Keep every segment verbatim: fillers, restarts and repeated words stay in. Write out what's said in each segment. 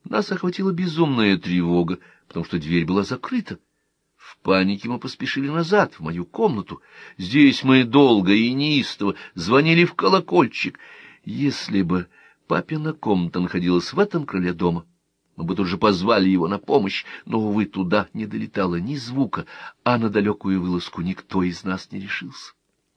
Нас охватила безумная тревога, потому что дверь была закрыта. В панике мы поспешили назад, в мою комнату. Здесь мы долго и неистово звонили в колокольчик. Если бы папина комната находилась в этом крыле дома, мы бы тут же позвали его на помощь, но, увы, туда не долетало ни звука, а на далекую вылазку никто из нас не решился.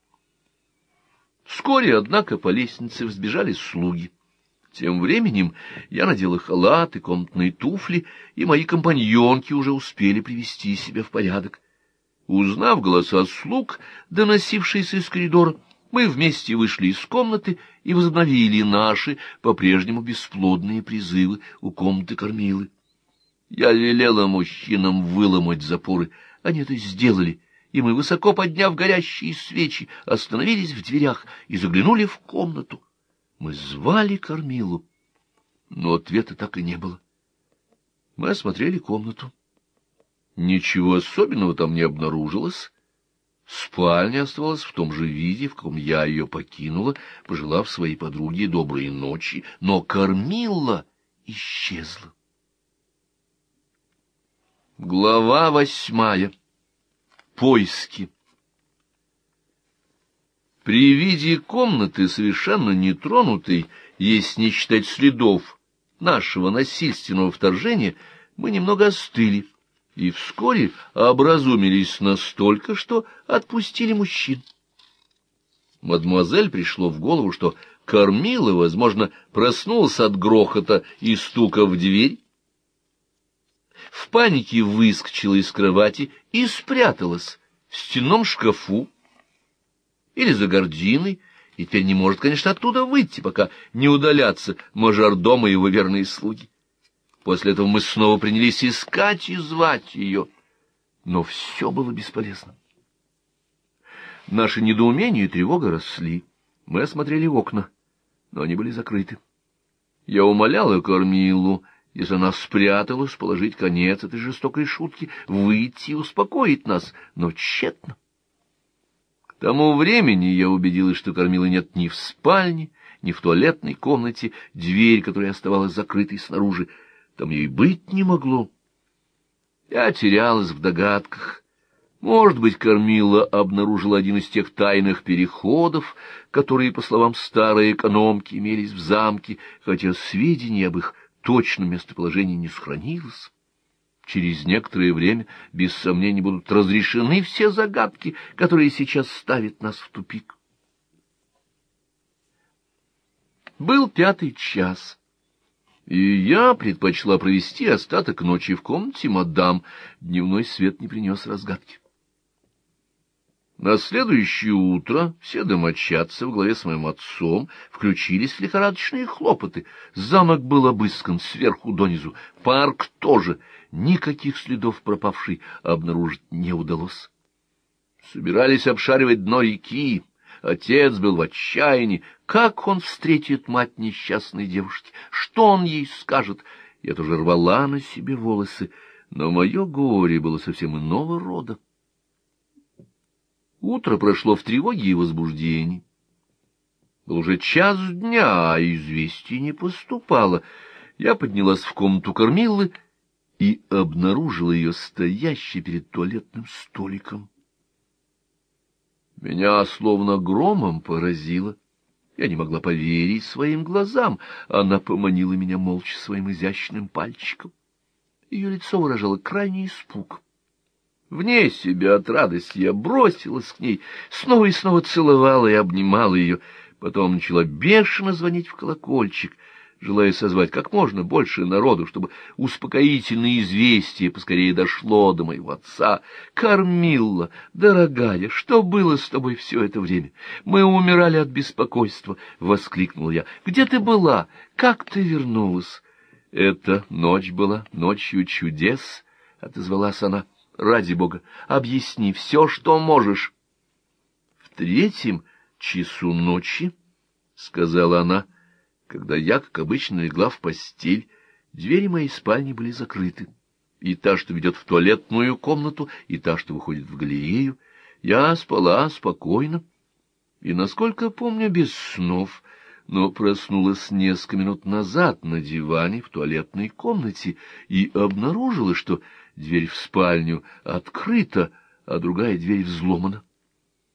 Вскоре, однако, по лестнице взбежали слуги. Тем временем я надела халат и комнатные туфли, и мои компаньонки уже успели привести себя в порядок. Узнав голоса слуг, доносившиеся из коридора, мы вместе вышли из комнаты и возобновили наши, по-прежнему бесплодные призывы у комнаты кормилы. Я велела мужчинам выломать запоры. Они это сделали, и мы, высоко подняв горящие свечи, остановились в дверях и заглянули в комнату. Мы звали кормилу, но ответа так и не было. Мы осмотрели комнату. Ничего особенного там не обнаружилось. Спальня оставалась в том же виде, в каком я ее покинула, пожелав своей подруге доброй ночи, но кормила исчезла. Глава восьмая. Поиски. При виде комнаты, совершенно нетронутой, если не считать следов нашего насильственного вторжения, мы немного остыли и вскоре образумились настолько, что отпустили мужчин. Мадемуазель пришло в голову, что кормила, возможно, проснулась от грохота и стука в дверь, в панике выскочила из кровати и спряталась в стенном шкафу или за гардиной, и теперь не может, конечно, оттуда выйти, пока не удалятся мажордом и его верные слуги. После этого мы снова принялись искать и звать ее, но все было бесполезно. Наше недоумение и тревога росли. Мы осмотрели окна, но они были закрыты. Я умоляла кормилу, если она спряталась, положить конец этой жестокой шутке, выйти и успокоить нас, но тщетно. К тому времени я убедилась, что кормилы нет ни в спальне, ни в туалетной комнате, дверь, которая оставалась закрытой снаружи, там ее и быть не могло. Я терялась в догадках. Может быть, кормила обнаружила один из тех тайных переходов, которые, по словам старой экономки, имелись в замке, хотя сведений об их точном местоположении не сохранилось. Через некоторое время, без сомнений, будут разрешены все загадки, которые сейчас ставят нас в тупик. Был пятый час, и я предпочла провести остаток ночи в комнате мадам. Дневной свет не принес разгадки. На следующее утро все домочадцы во главе с моим отцом включились в лихорадочные хлопоты. Замок был обыскан сверху донизу, парк тоже. Никаких следов пропавшей обнаружить не удалось. Собирались обшаривать дно реки. Отец был в отчаянии. Как он встретит мать несчастной девушки? Что он ей скажет? Я тоже рвала на себе волосы, но мое горе было совсем иного рода. Утро прошло в тревоге и возбуждении. Был уже час дня, а известий не поступало. Я поднялась в комнату кормилы и обнаружила ее стоящей перед туалетным столиком. Меня словно громом поразило. Я не могла поверить своим глазам. Она поманила меня молча своим изящным пальчиком. Ее лицо выражало крайний испуг. Вне себя от радости я бросилась к ней, снова и снова целовала и обнимала ее. Потом начала бешено звонить в колокольчик, желая созвать как можно больше народу, чтобы успокоительное известие поскорее дошло до моего отца. «Кормила, дорогая, что было с тобой все это время? Мы умирали от беспокойства!» — воскликнул я. «Где ты была? Как ты вернулась?» «Эта ночь была ночью чудес», — отозвалась она. «Ради Бога, объясни все, что можешь». «В третьем часу ночи, — сказала она, — когда я, как обычно, легла в постель, двери моей спальни были закрыты, и та, что ведет в туалетную комнату, и та, что выходит в галерею. Я спала спокойно, и, насколько помню, без снов, но проснулась несколько минут назад на диване в туалетной комнате и обнаружила, что дверь в спальню открыта, а другая дверь взломана.